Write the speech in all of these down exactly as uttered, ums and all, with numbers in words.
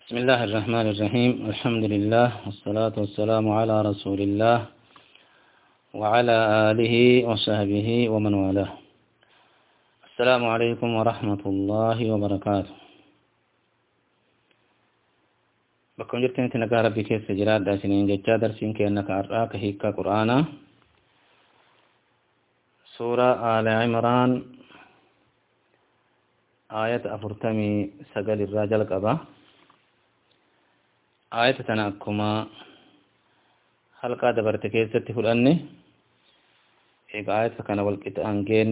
بسم الله الرحمن الرحيم. الحمد لله والصلاة والسلام على رسول الله وعلى آله وصحبه ومن والاه. السلام عليكم ورحمة الله وبركاته. بكم جرتين تنقى ربي كيف سجرات داسنين جتشا درسين كأنك أرآك هيكا قرآن سورة آل عمران آية أفرتمي سقل الراجل قبا آية تناكما حلقة دبرت كيسة فلأني إيقا آية فكان والكت أنجين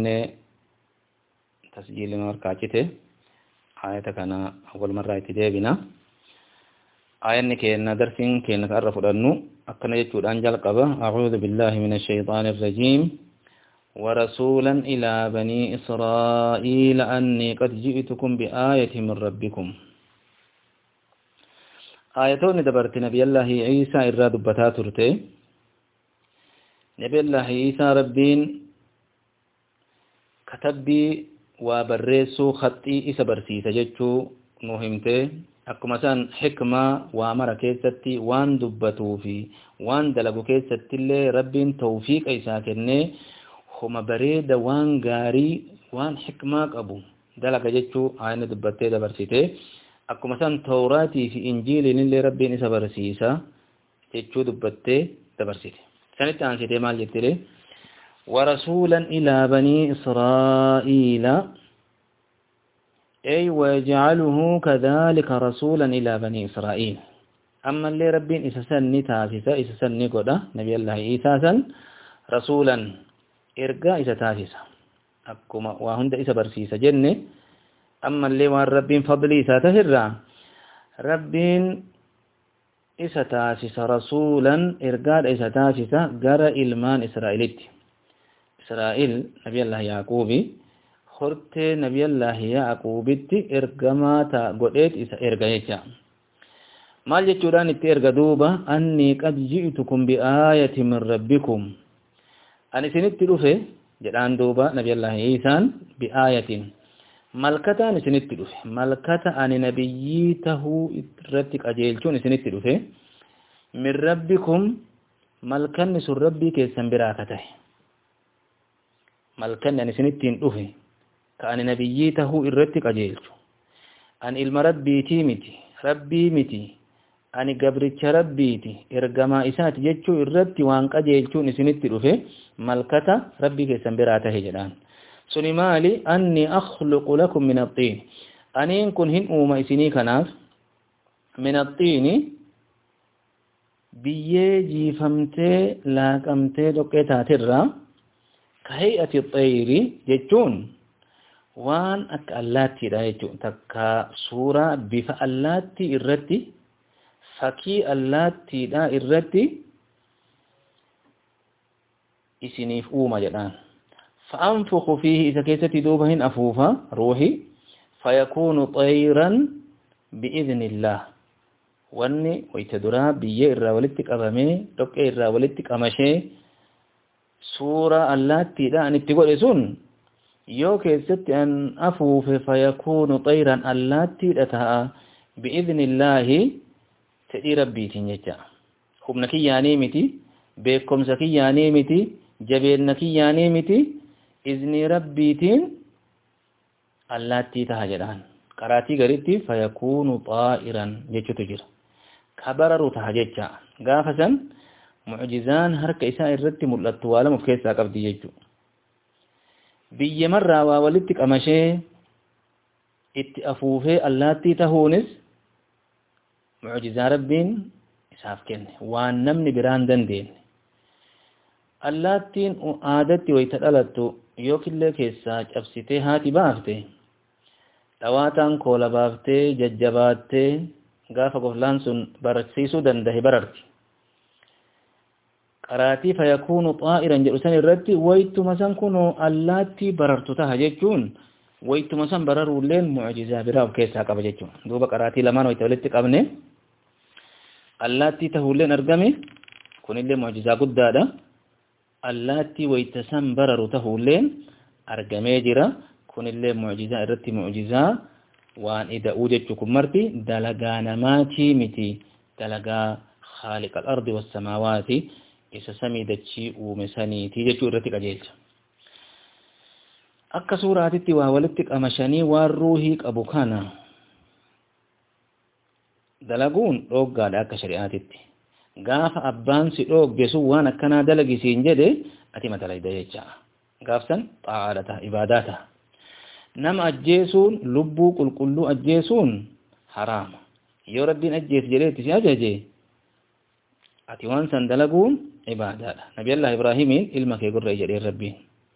تسجيل مركاتته آية كان أول مرة يتجابنا آية كينا درسين كينا كأرف الأنو أكنا يتود أنجل قبا أعوذ بالله من الشيطان الرجيم ورسولا إلى بني إسرائيل أني قد جئتكم بآية من ربكم. آياتون دبرت نبي الله عيسى إراد بتاترته نبي الله عيسى ربين كتبي وبرسو خطي إسا برسي سجدتو مهمته أكما سان حكمة وامر كيستي وان دبتو في وان دلقو كيستي اللي ربين توفيق إيسا كنه هما بريد وان غاري وان حكمة أبو دلق جدتو آيان دبته دبرسيته akkuma san tawraatii fi injiiliin illee rabbiin isa barsiisa jechuu dubbattee dabarsite. Sanitti aansitee maal jettee ورسولا إلى بني إسرائيل أي ويجعله كذلك رسولا إلى بني إسرائيل. أما اللي ربين إسسني تافسا إسسني قدا نبي الله إيساسا رسولا إرقا إسا تافسا أكما وهند إسا برسيسا جنة. أما اللي وان ربين فضلي ساتهرا ربين إسا تاسس رسولا إرقاد إسا تاسس قرى إلمان إسرائيليت إسرائيل نبي الله يعقوبي خرت نبي الله يعقوبيت إرقما تا قدت إسا إرقايتا مال جتوران إترقى دوبا أني قد جئتكم بآية من ربكم أني سنت لفه جدان دوبا نبي الله إيسان بآية malkata ani isinitti dhufe malkata ani nabiyyi tahuu irratti qajeelchuun isinitti dhufe min rabbikum malkanni sun rabbii keessan biraa ka tahe malkanni ani isinittiin dhufe ka ani nabiyyi tahuu irratti qajeelchu ani ilma rabbiitii miti rabbii miti ani gabricha rabbiiti ergamaa isaati jechuu irratti waan qajeelchuun isinitti dhufe malkata rabbii keessan biraa tahe jedhaan suni maali anni akhluqu lakum min at-tin anin kun hin uuma isinii kanaaf min at-tin biyyee jiifamtee laaqamtee dhoqqee taatirraa ka hay'ati at-tayri jechuun waan akka allaattiidha jechuun takka suuraa bifa allaattii irratti fakkii allaattiidha irratti isiniif uuma jedhaan فأنفخ فيه إذا كيست دوبهن أفوفا روحي فيكون طيرا بإذن الله واني ويتدرا بيه الراولتك أبامي لك الراولتك أمشي سورة الله تيدا أن اتقول إسون يو كيست أن أفوف فيكون طيرا الله تيدا بإذن الله تدي ربي تنجا خبنكي يعني متي بيكم سكي يعني متي جبينكي يعني متي إذن ربيتين اللاتي تهجران قراتي غريتي فيكون طائرا جيشو تجر كبرر تهججا غافسا معجزان هرك إساء الرد ملت والا مفكيسا قبدي جيشو بي مرة وولدتك أمشي اتأفوفي اللاتي تهونس معجزة ربين إساف كن وان نمني بران دندين اللاتين عادتي ويتدلتو yookillee keessaa cabsitee haati baafte dhawaataan koola baaftee jajjabaattee gaafa goflaan sun barsiisuu dandahe bararti qaraatii fayakuunu xaa'iran jedhu san irratti waytuma san kunoo allaattii barartu taha jechuun waytuma san bararuulleen mucjizaa biraa of keessaa qaba jechuun duuba qaraatii lamaan wayta walitti qabne allaattii tahuulleen argame kunillee mucjizaa guddaadha allaatti waytasan bararu tahulleen argamee jira kunillee mu'jizaa irratti mu'jizaa وان إدأو جتكم مرتي دلقا نماتي متي دلقا خالق الأرض والسماوات إسا سمي دتشي ومساني تيجتو رتك أجيج أكا سورة تتي وولدتك أمشاني والروحيك أبو كانا دلقون روغا لأكا شريعاتي غاف أبان سيروغ بيسو وانا كنا دلقي سينجده أتي مثلا إدايجا غاف سن طاعالته إباداته نم أجيسون لبو قل قلو أجيسون حرام يو ربين أجيس جريت سياجه أتي وان سن دلقون عبادات نبي الله إبراهيمين إلما كي قرر جرير ربين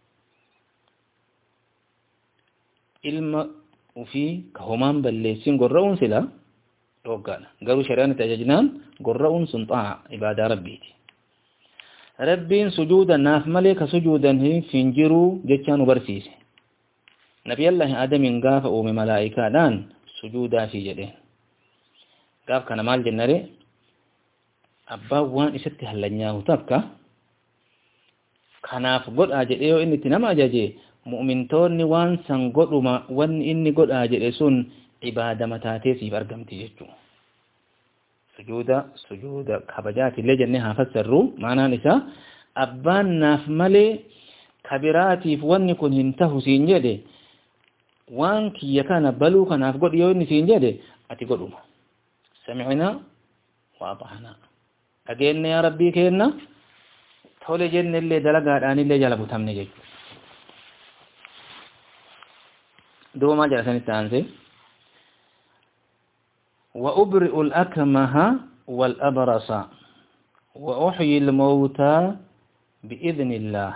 إلما وفي كهمان بلسين قررون سلا روغانا قالوا شريانة تججنان قررون سنطاع عبادة ربيتي ربين سجودا ناف ملك سجودا فينجرو جتشان برسيسي نبي الله آدم قاف أوم ملائكة دان سجودا في جدين قاف كان مال جنري أبا وان إستي هلنياه تبكى كناف قد آجد إيو إني تنام أجاجي مؤمن توني وان سن قد وما وان إني قد آجد إسون عبادة متاتي سيب أرقمتي جتشو سجودا سجودا كبجات اللي جنها فسروا معنا نساء أبان ناف ملي كبيراتي فواني كن هنتهو سينجده وان كي يكان بلو كان أفقد يوني سينجده أتي قدوما سمعنا وأطعنا أجينا يا ربي كينا تولي جن اللي دلقات آن اللي جلبو تمني جيجو دو ما جلسان التانسي وأبرئ الأكمه والأبرص وأحيي الموتى بإذن الله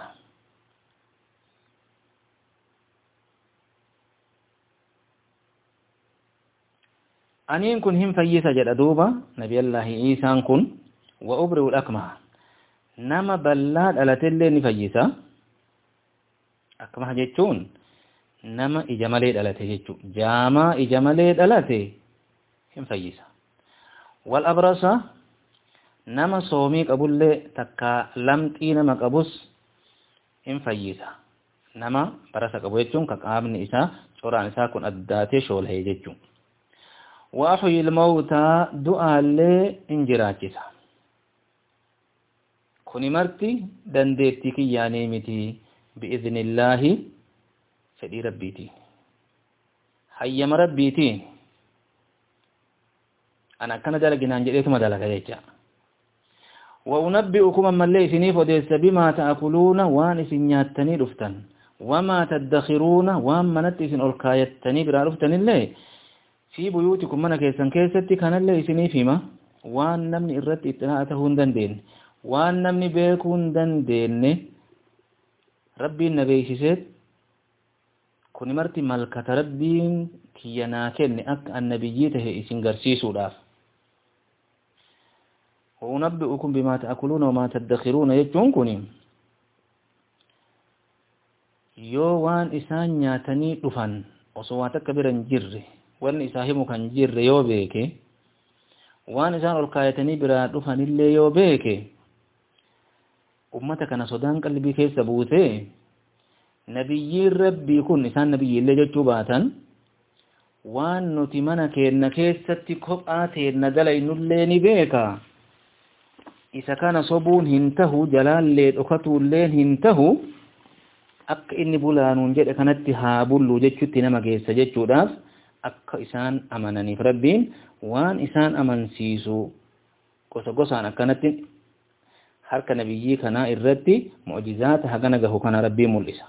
أنين كن هم فيسا جد أدوبا نبي الله إيسان كن وأبرئ الأكمه نما بلاد ألا تلي نفيسا أكمه جيتشون نما إجماليد ألا تجيتشو جاما إجماليد ألا تي هم فيسا والأبرص نما صوميك أبو اللي تكا لمتي نما قبوس هم فيسا نما برسك أبو يجون كقامن إسا شوران إسا كن أداتي شول هي جيتشون وأحيي الموتى دعاء اللي انجراجسا كوني مرتي دندتي كي يعني متي بإذن الله فدي ربيتي حيّم ربيتي أنا كان دلق نانجليت ما دلق يجا وأنبئكم أما اللي سنيف وديس بما تأكلون وان سنياتني رفتن وما تدخرون وما نتسن ألقايتني برا رفتن اللي في بيوتكم من كيسان كيستي كان اللي سنيفما وان نمني إرد إتناءته هندن وان نمني بيكو هندن دين ربي النبي سيسيت كوني مرتي ملكة ربين كينا كن أك النبيته إسن غرسيسو داف وأنبئكم بما تأكلون وما تدخرون يجون كوني يو وان إسان نياتني رفن وصواتك كبيرا جره وان إساهم كان جره يو بيكي وان إسان القايتني برا رفن اللي يو بيكي أمتك نصدان قلبي كيف سبوته نبي ربي كن إسان نبي اللي جتو باتا وان نتمنى كيرنا كيستي كبآتي ندلي نلين بيكا إذا كان صبون هنته جلال ليد أكتو اللين هنته أك إني بولانون جد كانت هابولو جتشو تنما كيسا جتشو داف أك إسان أمانني فربين وان إسان أمان سيسو قصة قصة كانت حركة نبيي كان إردتي معجزات هكذا كان ربي ملئسا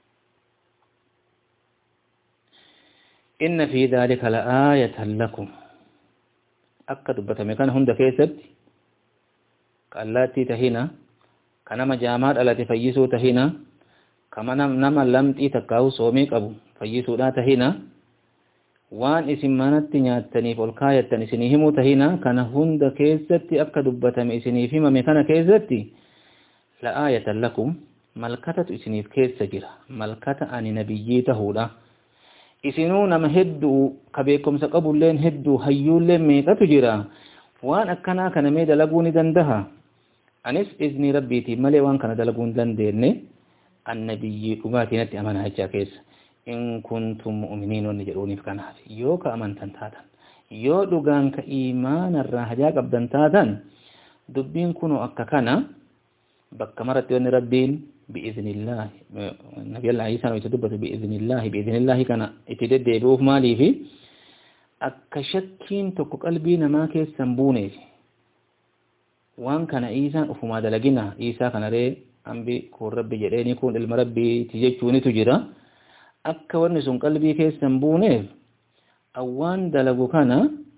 إن في ذلك لآية لكم أكد بتمكن هند كيست كالتي تهينا كنما جامات التي فيسو تهينا كما نما لم تتكاو صوميك أبو فيسو لا تهينا وان اسمانت نياتني فالكاية تنسنيهم تهينا كان هند كيست أكد بتم إسنيفهم مكان كيست لآية لكم ملكة إسنيف كيست جرا ملكة أن نبيته لا isinuu nama hedduu kabeekumsa qabulleen hedduu hayyuulleen meeqatu jira waan akkanaa kana mee dalaguu ni dandaha anis izni rabbiitii malee waan kana dalaguu hin dandeenye annabiyyi dhugaatii natti amanaa jechaa keessa إن كنتم مؤمنين ونجروني فكناف يوك أمن تنتاتا يو دوغان كإيمان الرهجاك أبدان تاتا دبين كنوا أككنا بكمرت ون ربين بإذن الله نبي الله عيسى ويتدبت بإذن الله بإذن الله كان اتدد يبوف مالي في أكشكين تكو قلبي نما كيس سنبوني وان كان عيسى أفما دلقنا عيسى كان ري أنبي كون ربي جريني كون المربي تجيشوني تجرى أكا ورنسون قلبي كيس سنبوني أوان دلقو كان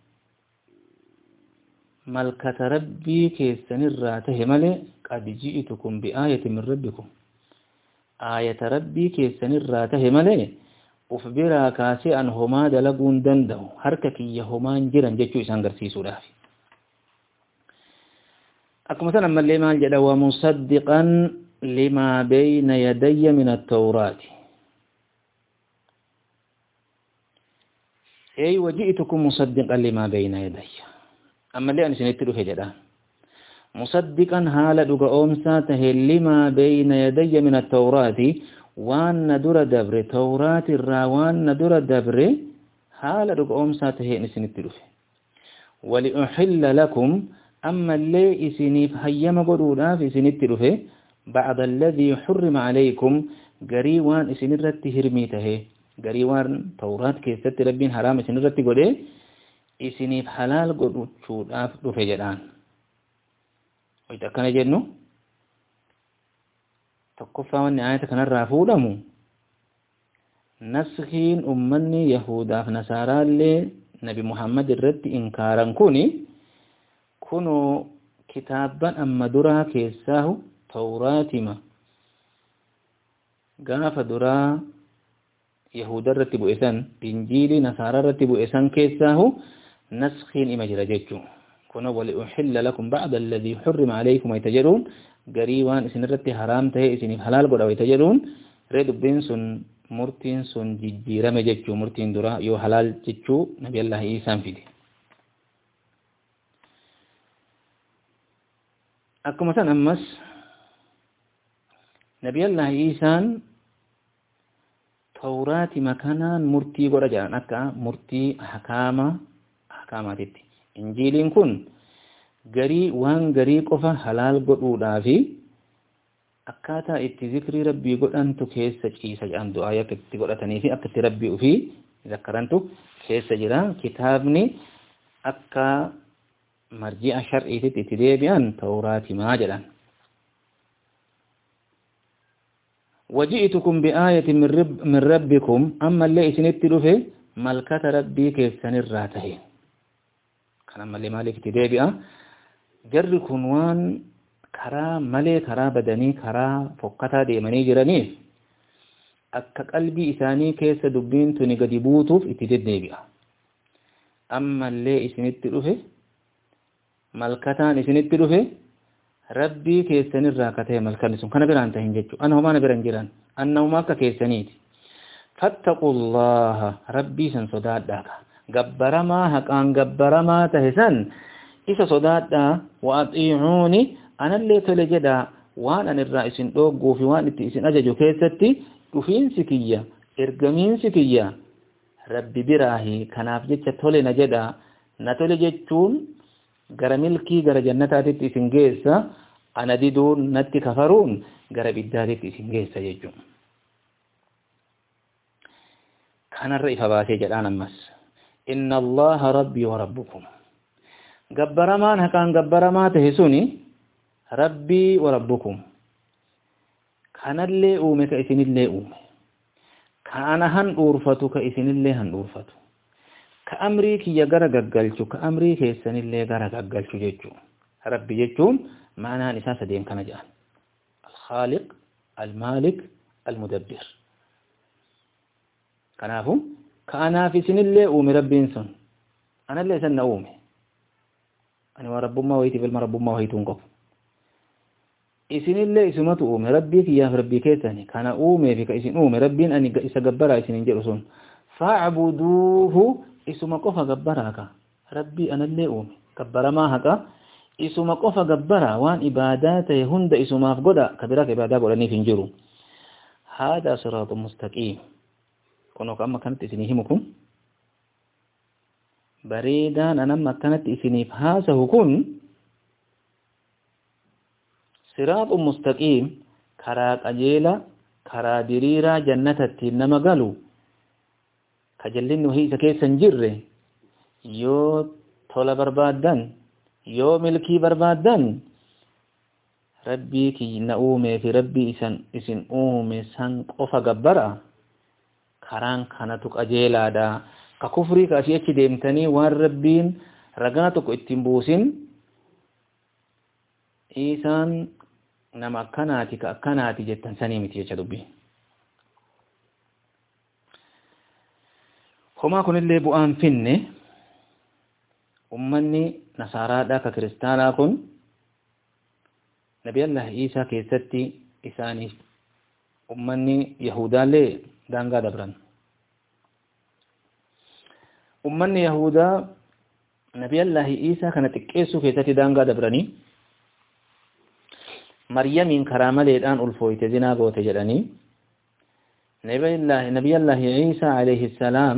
ملكة ربي كيس سنراته ملي قد جئتكم بآية من ربكم آية ربي كيس سنراته ملي أفبرا كاسي أن هما دلقون دندو حرككي يهما جران جيشو إسان قرسيسو دافي أكو مثلا أما اللي مال جدا ومصدقا لما بين يدي من التوراة أي وجئتكم مصدقا لما بين يدي أما اللي أنا سنتلو في جدا مصدقا حالة دقا أمسا تهي لما بين يدي من التوراة وان ندر دبر توراة الراوان ندر دبر حالة دقا أمسا تهي نسنتلو في ولأحل لكم أما اللي إسنيف هيما قدودا في سنتلو في بعد الذي حرم عليكم قريوان إسنرت هرميته قريوان توراة كيست ربين حرام إسنرت قده إسنيف حلال قدود شودا في جدان وإذا كان جنو تقفى والنعاية كان الرافودمو نسخين أمني يهودا فنسارا اللي نبي محمد الرد إنكارا كوني كونو كتابا أما درا كيساه توراتما قاف درا يهودا رتبو إسان إنجيلي نصارى رتبو إسان كيساه نسخين إما جرجتشو كنا ولأحل لكم بعد الذي حرم عليكم ويتجرون قريوان إسن رتي حرام تهي إسن حلال قد ويتجرون ريد بنسون مرتين سن جيرم جتشو مرتين درا يو حلال جتشو نبي الله إيسان فيدي أكو مثلا أمس نبي الله إيسان توراة مكانا مرتي قد جان أكا مرتي حكامة حكاماتي injiiliin kun garii waan garii qofa halaal godhuudhaa fi akkaataa itti zikrii rabbii godhantu keessa ciisa jedhan du'aa akka itti godhatanii fi akka itti rabbii ofii zakkarantu keessa jira kitaabni akka marji'a shar'iititti itti deebi'an tawraatimaa jedhan وجئتكم بآية من, رب من ربكم أما اللي إسنت له ملكة ربي كيف سنراته كان مالي مالك تدابئة جر كنوان كرا مالي كرا بدني كرا فقطة ديماني جرانيف أكا قلبي إساني كيس دبين توني قد يبوتوف اتداد دابئة أما اللي إسنت له ملكتان إسنت له ربي كيساني الراكته ملكان سن كان بران تهين جيجو أنا هما نبران جران أنهما أكا كيسانيت فاتقوا الله ربي سن صداد داكا gabbaramaa haqaan gabbaramaa tahisan isa sodaadha waaxiicuuni anallee tole jedha waan an irraa isin dhogguu fi waan itti isin ajaju keessatti dhufiinsi kiyya ergamiinsi kiyya rabbi biraahi kanaaf jecha tole na jedha na tole jechuun gara milkii gara jannataatitti isin geessa ana diduun natti kafaruun gara biddaatitti isin geessa jechuun kanarra ifa baasee jedhaan ammas إن الله ربي وربكم جبر ما كان جبر ما تهسوني ربي وربكم كان اللي أومي كإسن اللي أومي كان هن أورفتو كإسن اللي هن أورفتو كأمريكي يجرى جعلتو كأمريكي السن اللي جرى جعلتو جيتو ربي جيتون معناها نساس دين كان جان الخالق المالك المدبر كنافهم كأنا في سن الله أومي ربي إنسان أنا اللي سن أومي أنا ورب ما ويتي في المرب ما ويتون قف إسن الله إسمات أومي ربي في يا ربي كيتاني كان أومي في كإسن أومي ربي أني إسجبر إسن جرسون فاعبدوه إسم قف جبرك ربي أنا اللي أومي كبر ما هكا إسم قف جبر وان إبادات هند إسم أفقدا كبرك إبادات ولا نيفنجرو هذا صراط مستقيم كنوا كأما كانت إسنيهمكم بريدان أنما كانت إسنيف هذا كن صراط مستقيم كرا أجيلا كرا دريرا جنة التنم قالوا كجلين وهي سكيسا جره يو طول بربادان يو ملكي بربادان ربي كي نؤمي في ربي إسن إسن أومي سن قفا قبرا كران كانتك أجيلا دا ككفري كأشياء ديمتني وان ربين رغاتك اتنبوسين إيسان نما كاناتي كأكاناتي جتن سنيمتي يجدبي هما كن اللي بؤان فيني أمني نصارى داك كريستانا كن نبي الله عيسى كيستي إساني أمني يهودا لي دانغا دبران أمني يهودا نبي الله عيسى كانت كيسو كيستي دانغا دبراني مريم من كرامة الآن ألفويت زنا قوت جلاني نبي الله نبي الله عيسى عليه السلام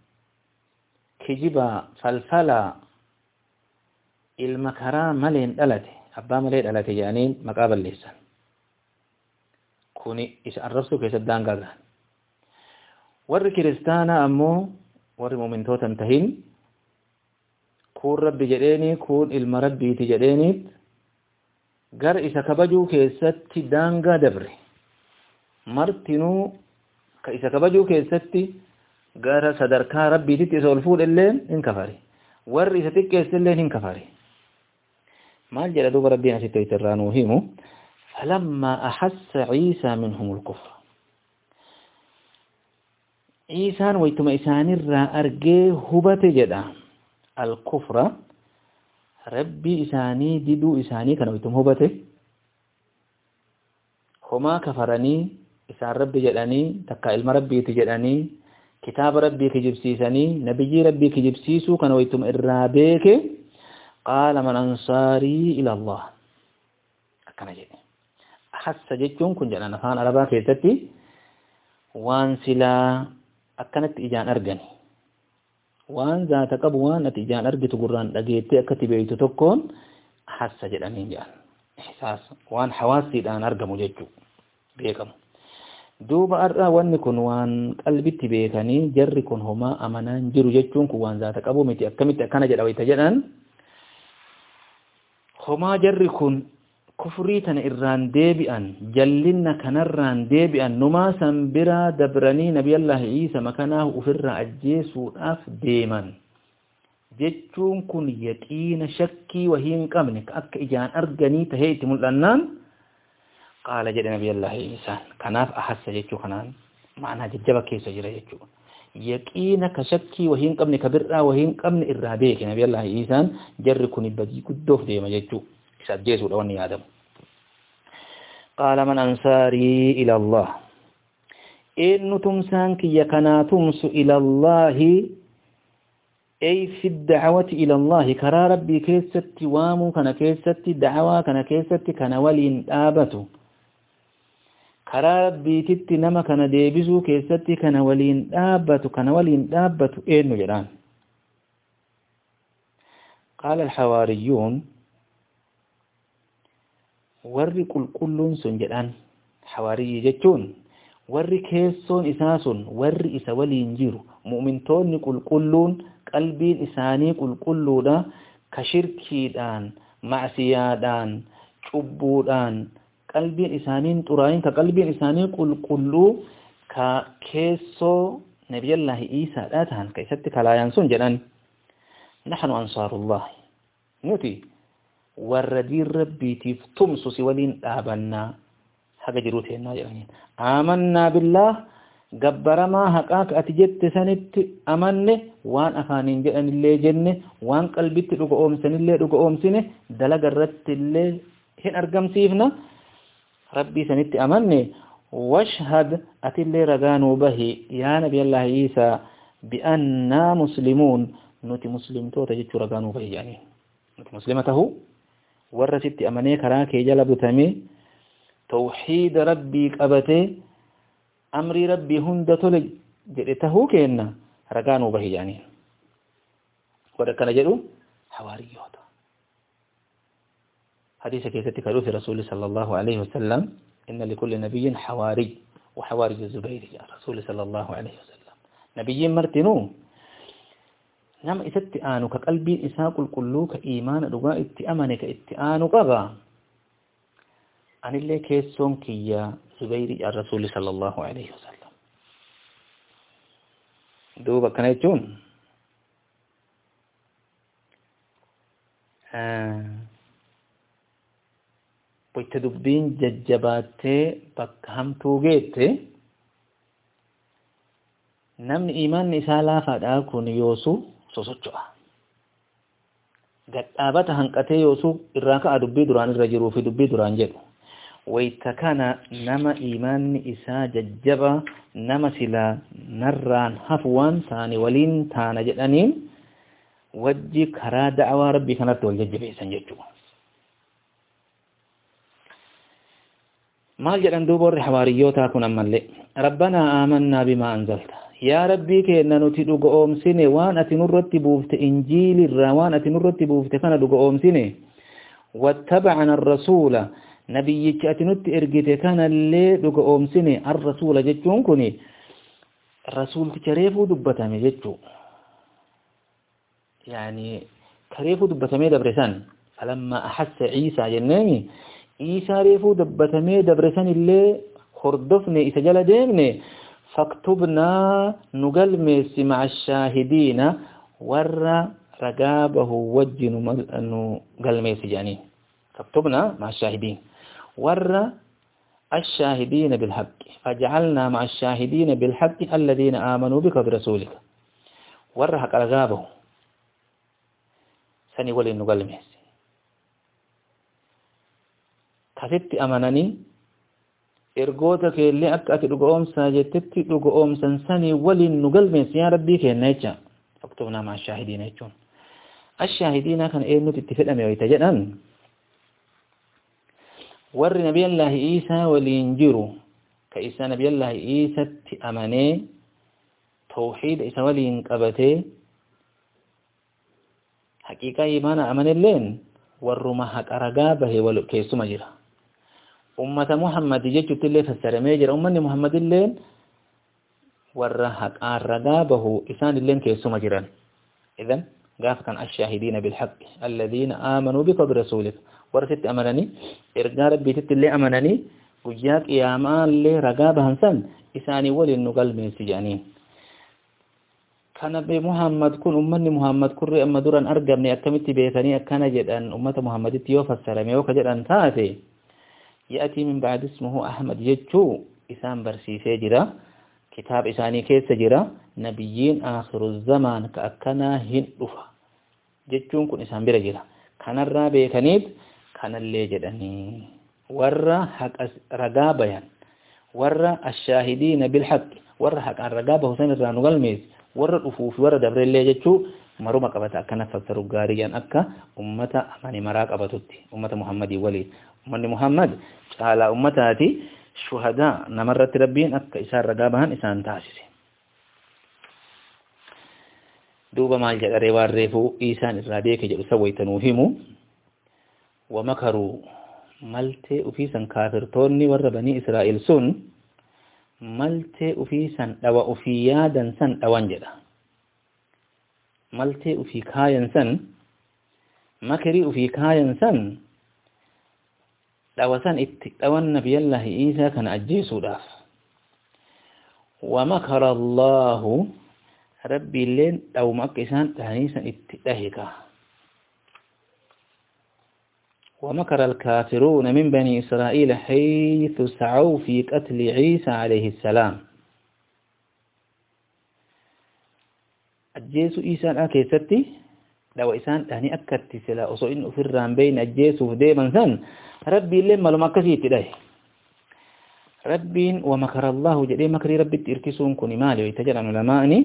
كجبا فالفلا المكرا ملين دلته أبا ملين دلته يعني مقابل لسان كوني إيش الرسول كيس الدانغا ور كريستانا أمو ور مؤمن توتن تهين كون رب جديني كون المرب تجديني gar isa kabajuu keessatti daangaa dabre martinuu ka isa kabajuu keessatti gara sadarkaa rabbiititti isa ol fuudhellee hin kafare warri isa xiqqeessillee hin kafare maal jedha duuba rabbiin asitti itirraa nuu himu falamma ahassa ciisaa minhum alkufra ciisaan waytuma isaanirraa argee hubate jedha alkufra rabbi isaanii diduu isaanii kana waytum hubate homaa kafaranii isaan rabbi jedhanii takka ilma rabbiiti jedhanii kitaaba rabbii kijibsiisanii nabiyyi rabbii kijibsiisuu kana waytum irraa beeke qaala man ansaarii ila Allah akkana jedhe ahassa jechuun kun jedhan afaan arabaa keessatti waan silaa akkanatti ijaan argani waan zaata qabu waan ati ijaan argitu gurraan dhageettee akkati beeytu tokkoon hassa jedhaniin jedhan ihsaas waan hawaasiidhaan argamu jechuu beekamu duuba arraa wanni kun waan qalbitti beekanii jarri kun homaa amanaan jiru jechuun kun waan zaata qabu miti akkamitti akkana jedha wayta jedhan homaa jarri kun kufrii tana irraan deebi'an jallinna kanarraan deebi'an numaa san biraa dabranii nabiyallaahi Iisa makanaa ufirraa ajjeesuudhaaf deeman jechuun kun yaqiina shakkii wahii hin qabne akka ijaan arganii tahee itti mul'annaan qaala jedhe nabiyallaahi Iisaan kanaaf ahassa jechuu kanaan ma'anaa jajjaba keessa jira jechuudha yaqiina ka shakkii wahii hin qabne ka birraa wahii hin qabne irraa beeke nabiyallaahi Iisaan jarri kun badii guddoof deema jechuudha سجيسوا لوني آدم قال من أنصاري إلى الله إن تمسانك يكنا تمس إلى الله أي في الدعوة إلى الله كرا ربي كيست وامو كان كيست دعوة كان كيست كان ولين آبتو كرا ربي تت نما كان ديبزو كيست كان ولين آبتو كان ولين آبتو إنو جران قال الحواريون warri qulqulluun sun jedhan hawaarii jechuun warri keessoon isaa sun warri isa waliin jiru mu'mintoonni qulqulluun qalbiin isaanii qulqulluudha ka shirkiidhaan macsiyaadhaan cubbuudhaan qalbiin isaaniin xuraayin ka qalbiin isaanii qulqulluu ka keessoo nabiyallaahi Iisaadhaa ta'an ka isatti kalaayaan sun jedhan nahnu ansaarullah nuti warra diin rabbiitiif tumsu si waliin dhaabannaa haga jiruu teennaa jedhaniin amannaa billah gabbaramaa haqaa ka ati jette sanitti amanne waan afaaniin jedhanillee jenne waan qalbitti dhuga oomsanillee dhuga oomsine dalaga irrattillee hin argamsiifna rabbii sanitti amanne washhad atillee ragaanuu bahi yaa nabiyallaahi Iisaa bi'annaa muslimuun nuti muslimtoota jechuu ragaanuu bahi jedhaniin nuti muslima tahuu warra sitti amanee karaa kee jala butamee tawhiida rabbii qabatee amrii rabbii hunda tole جئته كينا رجانو به يعني ودكنا جدو حواريوتا حديث كيسة كروث رسول صلى الله عليه وسلم إن لكل نبي حواري وحواري الزبير يا رسول صلى الله عليه وسلم نبي مرتنو نعم إتتآنو كقلبي إساق القلو كإيمان رغاء اتأمنك اتآنو قضا أن اللي كيسون كيا زبير يا رسول صلى الله عليه وسلم دوبا كان يجون ويت دبين ججباتي بكهم توجيتي نمن إيمان نسالا فدا كون يوسو سوسوچوا غدابت هنقته يوسو إراكا دبي دران رجرو في دبي دران جدو ويت كان نما إيمان إسا ججبا نما سلا نران حفوان ثاني ولين ثانا جدانين وجي كرا دعوى ربي كانت والججبه سنججوا مال جدن دوبور حواريوتا كن امالي ربنا آمنا بما أنزلت يا ربي كأننا نتدق أمسني وان أتنرت بوفت إنجيل الروان أتنرت بوفت كان دق أمسني واتبعنا الرسول نبيك أتنت إرقيت كان اللي دق أمسني الرسول جتون كني الرسول كريفو دبتامي جتو يعني كريفو دبتامي دبرسان فلما أحس عيسى جنامي عيسى ريفو دبتامي دبرسان اللي خردفني إسجال ديمني فاكتبنا نقلمس مع الشاهدين ور رقابه وجه نقلمس يعني فاكتبنا مع الشاهدين ور الشاهدين بالحق فجعلنا مع الشاهدين بالحق الذين آمنوا بك برسولك ور حق رقابه سني ولي نقلمس كثت أمنني ergoota keellee akka ati dhugoomsaa jettetti dhugoomsan sanii waliin nu galmeessi yaa rabbii kenna jecha faktubnaa maa shaahidiina jechuun ashaahidiina kan eenyutu itti fedhame wayita jedhan warri nabiyallaahi Iisaa waliin jiru ka isa nabiyallaahi Iisatti amanee tawxiida isa waliin qabatee haqiiqaa imaana amanelleen warruma haqa ragaa bahe wal keessuma jira أمة محمد جيتشت اللي فسر ميجر أمني محمد اللي ورى حق الرقابه إسان اللي كيسو مجران إذن قاف كان الشاهدين بالحق الذين آمنوا بك برسولك ورثت أمنني إرقار بيتت اللي أمنني وجاك إيامان اللي رقابها سن إساني ولي النقل من سجانين كان بمحمد كن أمني محمد كن أما دوران أرقبني أكمت بيثني أكان جدًا أمة محمد تيوف السلام يوك جدًا تاتي يأتي من بعد اسمه أحمد يجو إسان برسي سجرة كتاب إساني كيس سجرة نبيين آخر الزمان كأكنا هن رفا جتون كن إسان برجرة كان الرابع كنيب كان اللي جدني ورى حق رقابيا ورى الشاهدين بالحق ورى حق الرقابة حسين الرانو قلميز ورى الأفوف ورى دبر اللي جتو مروا قبتا أكنا فسروا قاريا أكا أمة أماني مراك أبتوتي أمة محمد ولي من محمد على أمتاتي شهداء نمرت ربين أكا إسان رقابهن إسان تاسسي دوبا مال جد ريوار ريفو إيسان إسراديك جد سويتنوهمو ومكروا ملتي أفيسان كافرتوني ور بني إسرائيل سن ملتي أفيسان دوا أفيادا سن دوانجدا ملتي أفي كاين سن مكري أفي كاين سن دواسان اتقوان نبي الله إيسا كان أجيسو داف ومكر الله ربي اللين أو مكسان تهنيسا اتقاهكا ومكر الكافرون من بني إسرائيل حيث سعوا في قتل عيسى عليه السلام أجيسو إيسا أكيستي لو إسان تهني أكدت سلا أصو إن أفران بين أجيسو ديما سن ربي لما لما كسيت إليه ربي ومكر الله جدي مكري ربي تركسون كوني مالي ويتجل عن علماءني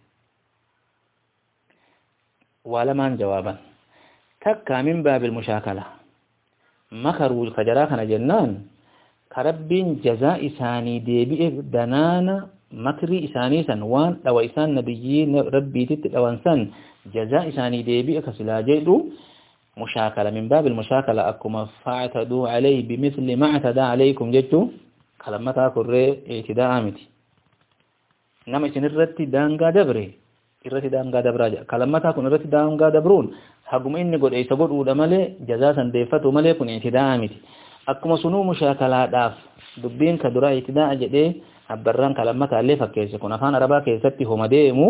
ولمان جوابا تكا من باب المشاكلة مكروا الخجراء كان جنان كرب جزاء ثاني ديبئ دنانا مكري إسانيسا وان لو إسان نبيين ربي تتلوانسان جزاء إساني ديبئ كسلا جيدو مشاكلة من باب المشاكلة أكما فاعتدوا عليه بمثل ما اعتدى عليكم جدو كلمتا كري اعتداء آمتي نما إسان الرتي دانغا دبري الرتي دانغا دبراجا كلمتا كن الرتي دانغا دبرون حقم إني قد إيسا قد أودا ملي جزاسا ديفتو ملي كن اعتداء آمتي أكما سنو مشاكلة داف دبين كدرا اعتداء جدي أبران كلمتا اللي فكيسي كن أفان ربا كيستي هم ديمو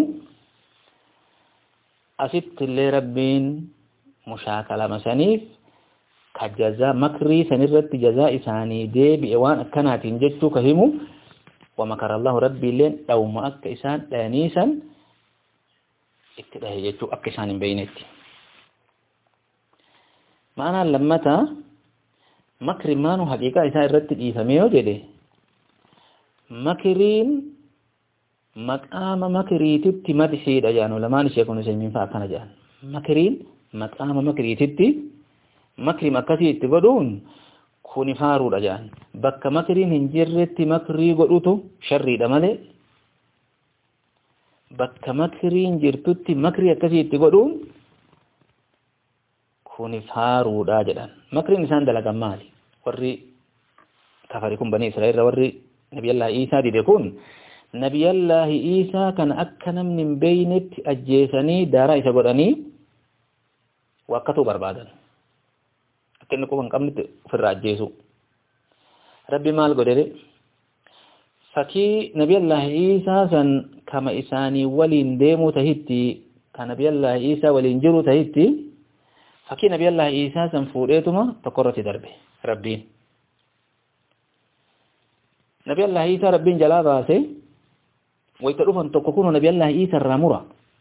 أسبت اللي ربين مشاكلة مسانيف كجزاء مكري سنرت جزاء إساني دي بإوان أكنات جدتو كهمو ومكر الله ربي لين لو ما أك إسان دانيسا اتداه جدتو أك إسان بينتي معنى لمتا مكر مانو حقيقة إسان الرت إيثاميو جدي مكرين مقام مكري تبتي مدسيد أجانو لما نشيكون سيمين فأكنا جان مكرين مقام مكري تبتي مكري مكتي تقولون كوني فارو رجان بك مكرين هنجرت مكري قلوتو شري دمالي بك مكرين جرتت مكري أكتي تقولون كوني فارو راجلان مكرين إنسان دلقا مالي وري كفاركم بني إسرائيل وري نبي الله إيسا دي ديكون نبي الله إيسا كان أكنا من بينت أجيساني دارا إيسا قراني وقتو بربادا أكنكو من قمت في الرجيسو ربي مال قدر فكي نبي الله إيسا سن كما إساني ولين ديمو تهيتي كنبي الله إيسا ولين جرو تهيتي فكي نبي الله إيسا سن فوريتما تقرت دربي ربين نبي الله إيسا ربين جلابا سي ويتروفن تقوكونو نبي الله إيسا الرامورا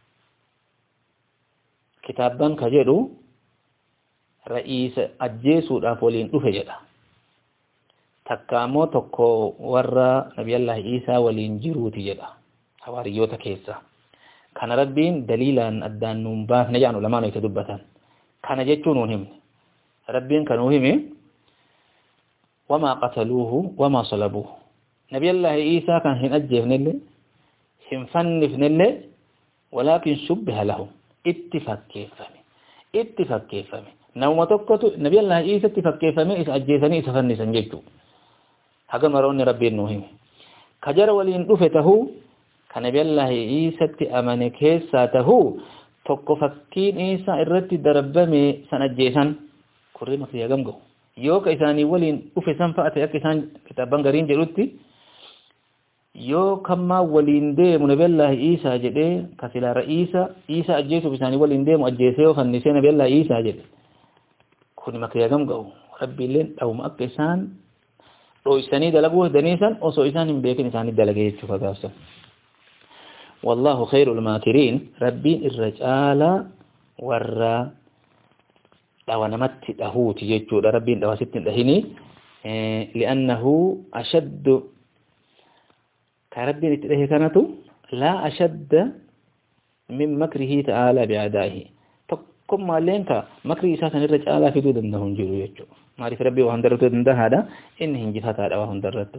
كتابان كجدو رئيس أجيسو دافولين دفجدا تكامو تكو ورى نبي الله إيسا ولين جروتي جدا حواريوتا كيسا كان ربين دليلا أدان نمباف نجانو لما نيتدبتان كان جيتو نوهم ربين كانوهم وما قتلوه وما صلبوه نبي الله إيسا كان هن أجيف نلي هن فنف نلي ولكن شبه لهم اتفاق كيفامي اتفاق كيفامي نوم تقطو نبي الله إيسا اتفاق كيفامي إيسا أجيساني إيسا فنسا جيتو حقا مروني ربي النوهم كجر ولين رفته كنبي الله إيسا تأمن كيساته تقو فكين إيسا إرتي دربامي سنجيسان كريمة يغمغو يوك إساني ولين رفسان فأتي أكسان كتابان غرين جلوتي yoo kamma waliin deemu nabi Allah Isa jedhe kasila Isa Isa ajjeesu bisani waliin deemu ajjeesee yoo fannisee nabi Allah Isa jedhe kun makiyagam ga'u rabbiilleen dhawuma akka isaan dhoysanii dalaguu daniisan osoo isaan hin beekin isaanii dalagee jechuu fagaafsan wallahu khairul maakiriin rabbiin irra caala warra dhawa namatti dhahuuti jechuudha rabbiin dhawa sitti hin dhahini li'annahu ashaddu كربي نتده كانتو لا أشد من مكره تعالى بعدائه تقوم مالينك مكره إساسا الرجال في دود أنهم جلو يجو معرف ربي وهندرتو دنده هذا إنهم جفات هذا وهندرتو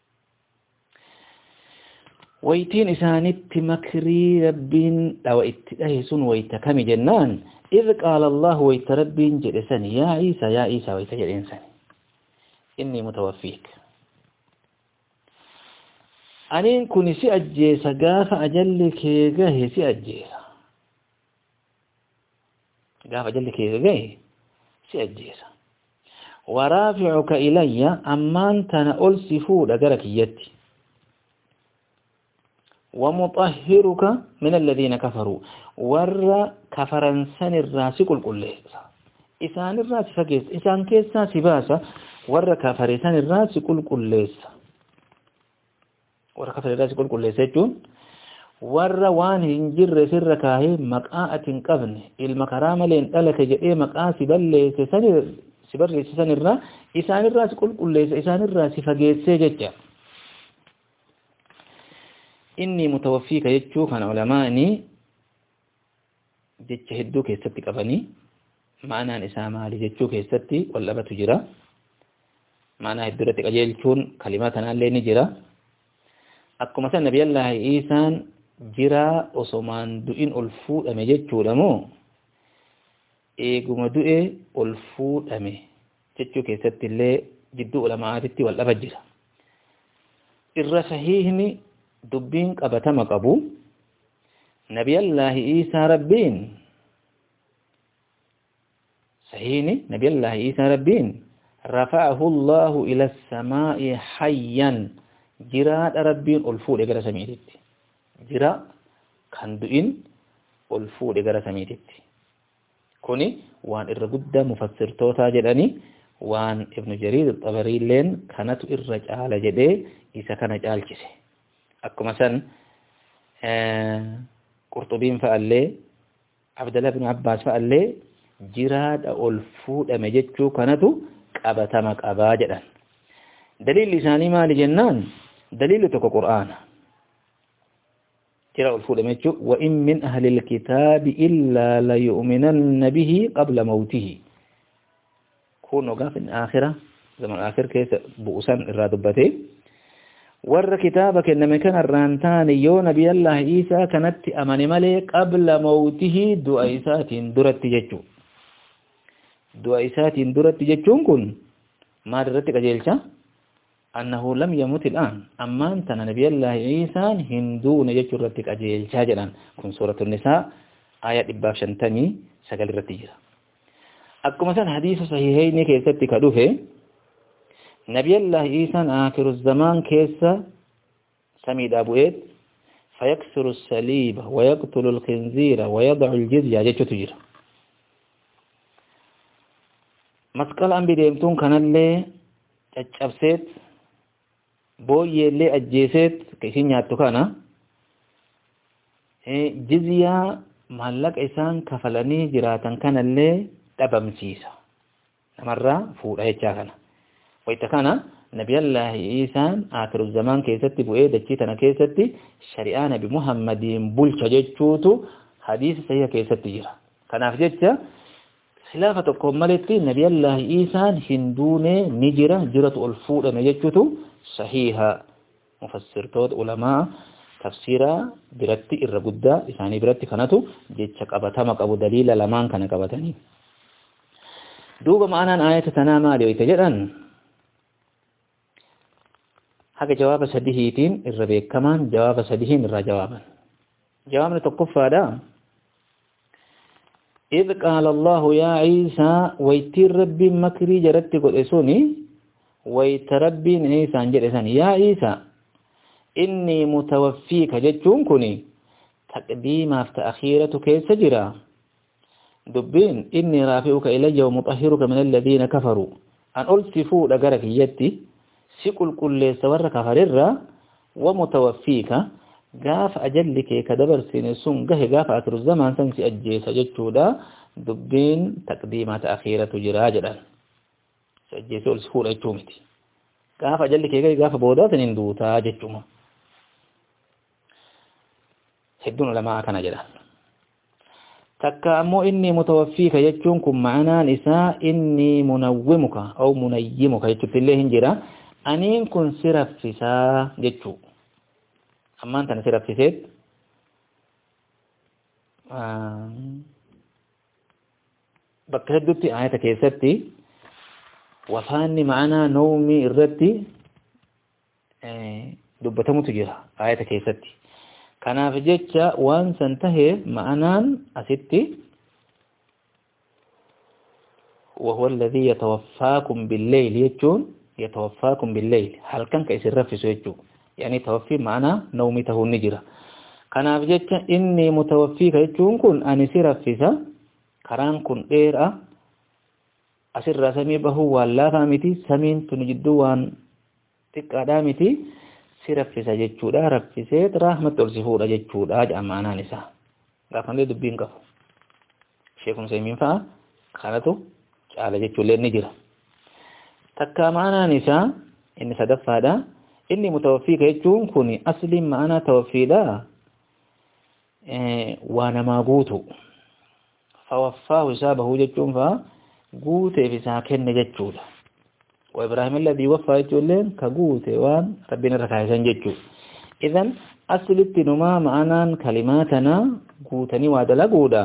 ويتين إسانت مكري ربين لو اتدهسون ويتكمي جنان إذ قال الله ويتربين جلسان يا عيسى يا عيسى ويتجل إنسان إني متوفيك أنين كوني سي أجيسا قاف أجل كيغاه سي أجيسا قاف أجل كيغاه سي أجيسا ورافعك إلي أمان تنأل سفود أقرك يتي ومطهرك من الذين كفروا ور كفرنسان الراس كل كل إسان الراس فكيس إسان كيسا سباسا ور كفرنسان الراس كل كل warra kafirraasi qulqulleessa jechuun warra waan hin jirre sirra kaahee maqaa ati hin qabne ilma karaa malee hin dhalate jedhee maqaa si balleesse si barreesse sanirraa isaanirraa si qulqulleessa isaanirraa si fageessee jecha inni mutawaffiika jechuu kana ulamaani jecha hedduu keessatti qabanii ma'anaan isaa maali jechuu keessatti wal dhabatu jira ma'anaa hedduurratti qajeelchuun kalimaa tanaallee ni jira akkuma san nabiyallaahi Iisaan jiraa osomaan du'in ol fuudhame jechuudha moo eeguma du'e ol fuudhame jechuu keessatti illee jidduu ulamaatitti wal dhaba jira. irra sahiihni dubbiin qabatama qabu nabiyallaahi Iisaa rabbiin sahiihni nabiyallaahi Iisaa rabbiin rafa'ahu Allahu ila as-samaa'i hayyan jiraadha rabbiin ol fuudhe gara samiititti jira kan du'in ol fuudhe gara samiititti kuni waan irra guddaa mufassirtootaa jedhani waan ibnu Jariir al-Tabariilleen kanatu irra caala jedhee isa kana caalchise akkuma san Qurxubiin fa'allee Abdullah ibn Abbaas fa'allee jiraadha ol fuudhame jechuu kanatu qabatama qabaa jedhan daliilli isaanii maali jennaan daliilli tokko qur'aana jira ol fuudhame jechuu wa in min ahli alkitaabi illaa la yu'minanna bihi qabla mawtihi kun gaafin aakhira zaman aakhir keessa bu'usan irraa dubbate warra kitaaba kenname kanarraan taane yoo nabiyallaahi Iisaa kanatti amane malee qabla mawtihi du'a isaatiin duratti jechuu du'a isaatiin duratti jechuun kun maal irratti qajeelcha annahu lam yamut al'an ammaan tana nabiyallaahi Iisaan hin duune jechuu irratti qajeelchaa jedhan kun suuratul nisaa aaya dhibbaaf shantamii sagal irratti jira akkuma san hadiisa sahiihayni keessatti ka dhufe nabiyallaahi Iisaan aakiru zamaan keessa samiidhaa bu'eet fayaksiru saliiba wayaqtulu alkhinziira wayadacu aljizya jechuutu jira masqalaan bideemtuun kanallee caccabseet booyyeellee ajjeeseet ka isin nyaattu kana jizyaa maallaqa isaan kafalanii jiraatan kanallee dhabamsiisa namarraa fuudha jechaa kana wayta kana nabiyallaahi Iisaan aakiru zamaan keessatti bu'ee dachii tana keessatti shari'aa nabi Muhammadiin bulcha jechuutu hadiisa sahiha keessatti jira kanaaf jecha khilaafa tokko maletti nabiyallaahi Iisaan hin duune ni jira jiratu ol fuudhame jechuutu sahiha mufassirtoota ulamaa tafsiira biratti irra guddaa isaanii biratti kanatu jecha qabatama qabu daliila lamaan kana qabatanii duuba ma'anaan aayata tanaa maali wayta jedhan haga jawaaba sadihiitiin irra beekamaan jawaaba sadihiin irraa jawaaban jawaabni tokkoffaadha إذ قال الله يا عيسى ويتي ربي مكري جرت قد إسوني ويت ربي عيسى جرسان يا عيسى إني متوفيك جتشون كني تقديم أفتى أخيرة كيس جرا دبين إني رافعك إلي ومطهرك من الذين كفروا أن ألسفوا لقرك يتي سكل كل سور كفر الرا ومتوفيك gaaf ajalli kee ka dabarsine sun gahe gaafa atiru zamaan san si ajjeesa jechuudha dubbiin taqdiimata akhiiratu jiraa jedhan si ajjeese ol si fuudha jechuu miti gaafa ajalli kee gahe gaafa boodaatin hin duutaa jechuma hedduun ulamaa kana jedhan takka ammoo inni mutawaffiika jechuun kun ma'anaan isaa inni munawwimuka au munayyimuka jechuutti illee hin jira aniin kun si raffisaa jechuu ammaan tana si raffiseet bakka hedduutti aayata keessatti wafaanni ma'anaa nawmii irratti dubbatamutu jira aayata keessatti kanaaf jecha waan san tahe ma'anaan asitti وهو الذي يتوفاكم بالليل يجون يتوفاكم بالليل هل كان كيسر رفسو يجون يعني توفي معنا نومته النجرة كان أبجدت إني متوفيك يجون كن أني سرفسا كران كن إيرا أسر سمي بهو والله فامتي سمين تنجدوان تقادامتي سرفسا يجودا رفسيت رحمة الزفورة يجودا جامعنا نساء قافن لي دبين قفو شيخون سيمين فا خانتو على جتشو لين نجرة تكا معنا نساء إني صدف هذا إني متوفيك يجون كوني أسلم معنا توفي لا إيه وانا ما قوتو فوفاه سابه جتشون فا قوتي في ساكن جتشو وإبراهيم الذي وفى يجون لين كقوتي وان ربنا ركايسان جتشو إذن أصلت نما معنا كلماتنا قوتني وادلا قودا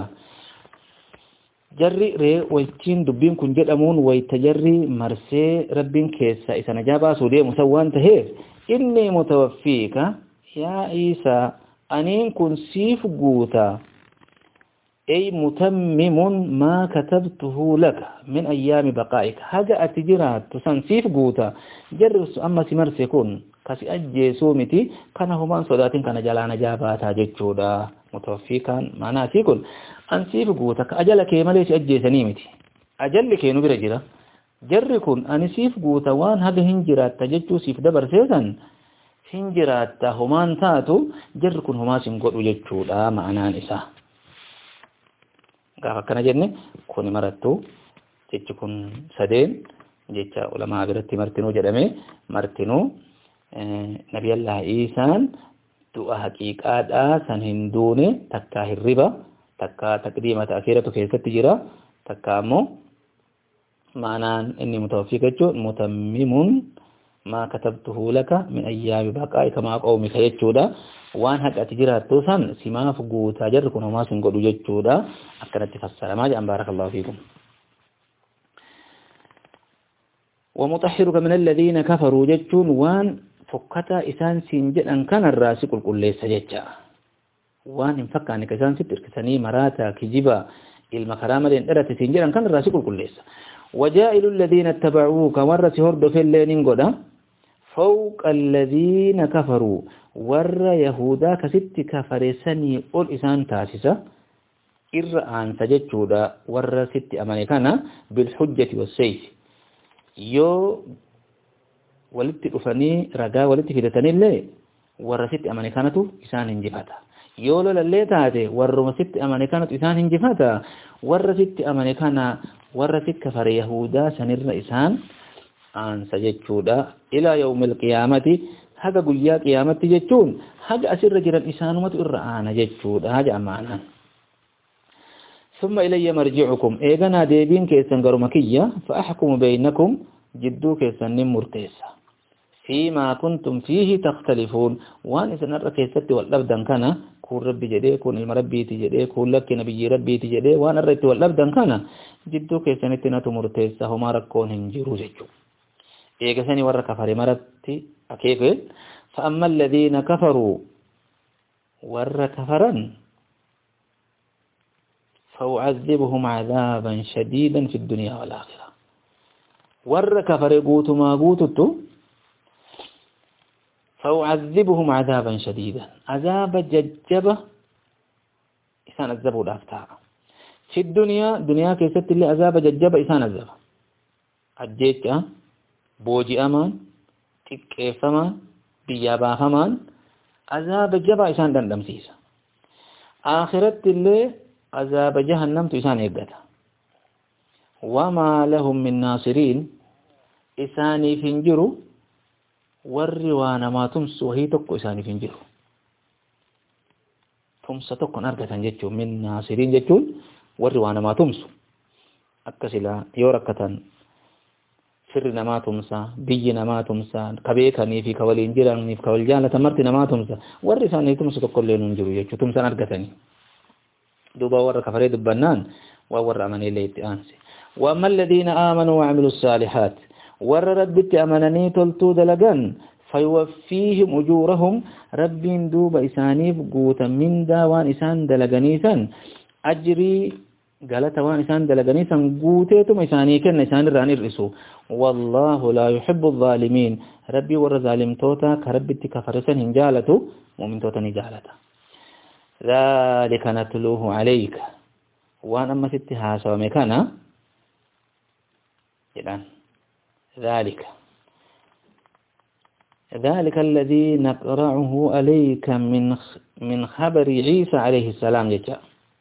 جري ري ويتين دبين كن جدامون ويتجري مرسي ربين كيسا إسا نجابا سودي مسوان تهير إني متوفيك يا عيسى أنين كن سيف قوتا أي متمم ما كتبته لك من أيام بقائك هذا أتجرات تسنسيف قوتا جرس أما سمرسي كن كسي أجي سومتي كان همان صداتين كان جلانا جاباتا جتشودا متوفي كان معناه سيكون أنسيف قوتك أجلك مليش أجي سنيمتي أجلك نبرا جرا جركن أنسيف قوتا وان هذا هنجرات تجتشو سيف دبر سيسن هنجرات همان تاتو جركن هما سنقود جتشودا معناه نسا gaafa kana jenne kun marattu jechi kun sadeen jecha ulama biratti martinuu jedhame martinuu nabiyallah Isaan du'a haqiiqaadha san hin duune takka hirriba takka taqdiima ta'khiratu keessatti jira takka ammoo maanaan inni mutawaffii jechuun mutammimun ma katabtuhu laka min ayyaami baqaa'ika ma qawmika jechuudha waan haqati jiraattu san simaaf guutaa jarri kun homaa sin godhu jechuudha akkanatti fassaramaa jedhan baarakallahu fiikum ومطهرك من الذين كفروا جتون وان فكتا إسان سنجد أن كان الراسي قل قل ليس جتا وان انفك عنك إسان ستر كساني مراتا كجبا المكرامة لين إرت سنجد أن كان الراسي قل قل ليس وجائل الذين اتبعوك ورس هرد في الليل قدا فوق الذين كفروا ور يهودا كست كفرسني قل إسان تاسسا إرآن سجدودا ور ست أمانكنا بالحجة والسيف يو ولدت أفني رجا ولدت في دتني اللي ور ست أمانكانتو إسان انجفاتا يو لولا اللي تاتي ور ست أمانكانتو إسان انجفاتا ور ست أمانكانا ور ست كفر يهودا سنر إسان آن سجدودا إلى يوم القيامة هذا قليا قيامة جتون هذا أسر رجل الإنسان وتقرآن جتون هذا أمانا ثم إلي مرجعكم إيغانا ديبين كيسان قرمكية فأحكم بينكم جدو كيسان مرتيسا فيما كنتم فيه تختلفون وان إذا نرى كيسات واللبدان كان كون ربي جدي كون المربي تجدي كون لك نبي ربي تجدي وان الرئيت واللبدان كان جدو كيسان اتنات مرتيسا هما ركون هنجرو جتو إيغساني ورى كفر مرتي أكيف فأما الذين كفروا ور كفرا فأعذبهم عذابا شديدا في الدنيا والآخرة ور كفر قوت ما قوتت فأعذبهم عذابا شديدا عذاب ججبة إسان الزبو الأفتاء في الدنيا دنيا كيست اللي عذاب ججبة إسان الزبو أجيك بوجي أمان xiqqeeffamaan biyyaa baafamaan azaaba jabaa isaan dandamsiisa aakhirratti illee azaaba jahannamtu isaan eeggata wamaa lahum min naasiriin isaaniif hin jiru warri waa namaa tumsu wahii tokko isaaniif hin jiru tumsa tokkon argatan jechuun min naasiriin jechuun warri waa namaa tumsu akka silaa yoo rakkatan sirri namaa tumsa biyyi namaa tumsa kabeekanii fi kawaliin jiraniif kawal jaalatan marti namaa tumsa warri isaanii tumsa tokkollee nun jiru jechuu tumsan argatanii duuba warra kafaree dubbannaan waa warra amaneellee itti aanse وأما الذين آمنوا وعملوا الصالحات ور ربك أمنني تلتو دلقان فيوفيهم أجورهم رب دوب إسانيف قوتا من داوان إسان دلقانيسا أجري قالت وان إسان دلقانيسا قوتيتم إساني كن إسان الراني الرسو والله لا يحب الظالمين ربي ور ظالم توتا كربت كفرسا هنجالته ومن توتا نجالته ذلك نتلوه عليك وان أما ستها سوامكانا إذن ذلك ذلك الذي نقرأه عليك من من خبر عيسى عليه السلام جاء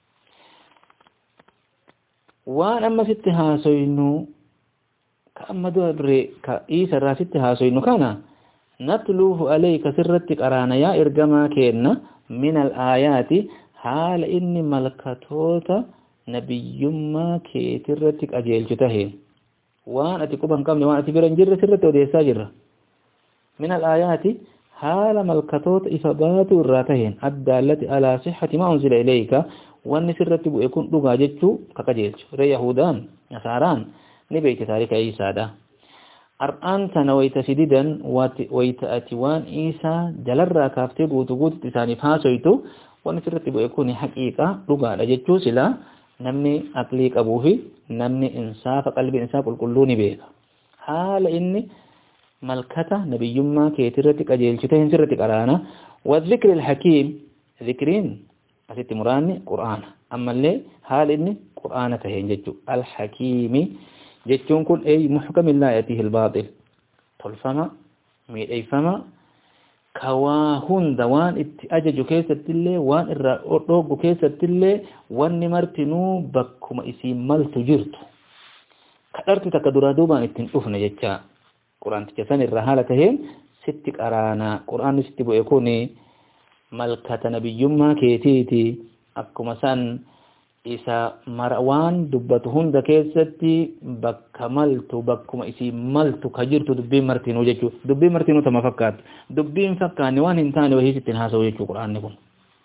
وأنا أما ستها سوينو كأما دبر كعيسى را ستها سوينو كان نتلوه عليك سرتك أرانا يا إرجما كينا من الآيات حال إني ملكتوتا نبي ما كيترتك أجيل جتهين وان اتي كوبان كامني وان اتي بيرن جير سرته وديسا جير من الايات حال ملكتوت إفبات الراتهين الدالة على صحة ما أنزل إليك وأن سرت يكون لغا جتشو ككجيلش ري يهودان نصاران نبيت تاريخ عيسى ده أرآن تنويت سديدا ويتأتوان عيسى جلر كافتي قوتو قوتو تساني فاسويتو وأن سرت يكون حقيقة لغا جتشو سلا نمني أقليك أبوه نمني إنصاف قلب إنصاف الكلوني بيك حال إني ملكته نبي يما كيترتك أجيلشتين سرتك أرانا والذكر الحكيم ذكرين أسيت مراني قرآن أما اللي حال إني قرآن تهين جتو الحكيم جتون كن أي محكم لا يأتيه الباطل طلفما ميد أي فما كواهن دوان اتأجج كيسة اللي وان الرأوغ كيسة اللي وان نمرتنو بكما إسي ملت جرت كأرت تكدرادوبان اتنقفنا جتشا قرآن تجسان الرحالتهين ستك أرانا قرآن ستبو يكوني ملكة نبي يما كيتيتي أكما سان إسا مروان دبتهن دا كيستي بكا ملتو بكما إسي ملتو كجرتو دبي مرتينو جيشو دبي مرتينو تما فكات دبي مفكاني وان انتاني وهي ستين هاسو جيشو قرآن نكون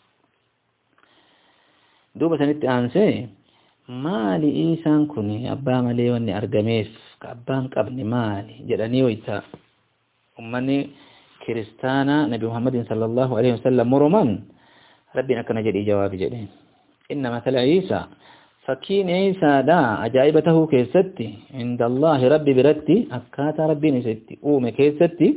دوبة سنت آنسي maali isaan kun abbaa malee wanni argameef abbaan qabni maali jedhanii wayta ummanni kiristaana nabi muhammadin sallallahu alaihi wasallam moroman rabbiin akkana jedhii jawaabi jedhe inna mathala isa fakkiin isa da ajaa'ibatahu keessatti inda allahi rabbi biratti akkaataa rabbiin isatti uume keessatti